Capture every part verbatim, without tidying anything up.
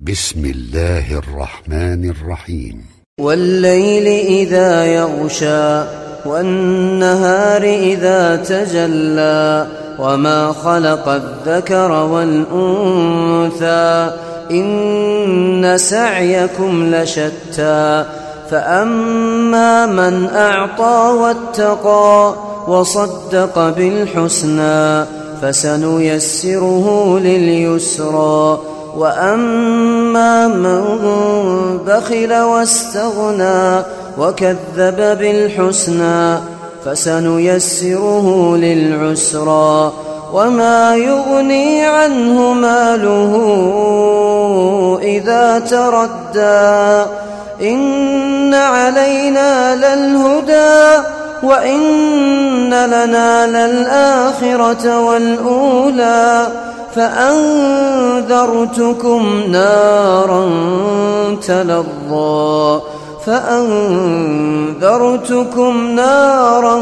بسم الله الرحمن الرحيم. والليل إذا يغشى والنهار إذا تجلى وما خلق الذكر والأنثى إن سعيكم لشتى فأما من أعطى واتقى وصدق بالحسنى فسنيسره لليسرى وأما من بخل واستغنى وكذب بالحسنى فسنيسره للعسرى وما يغني عنه ماله إذا تردى إن علينا للهدى وإن لنا للآخرة والأولى فأنذرتكم نارا تلظى فأنذرتكم نارا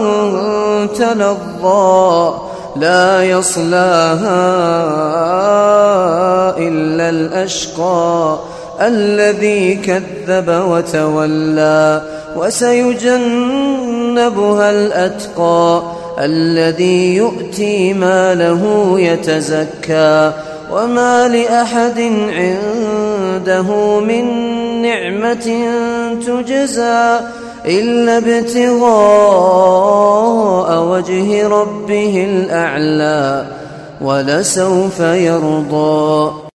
تلظى لا يصلاها إلا الأشقى الذي كذب وتولى وسيجنبها الأتقى الذي يؤتي ماله يتزكى وما لأحد عنده من نعمة تجزى إلا ابتغاء وجه ربه الأعلى ولسوف يرضى.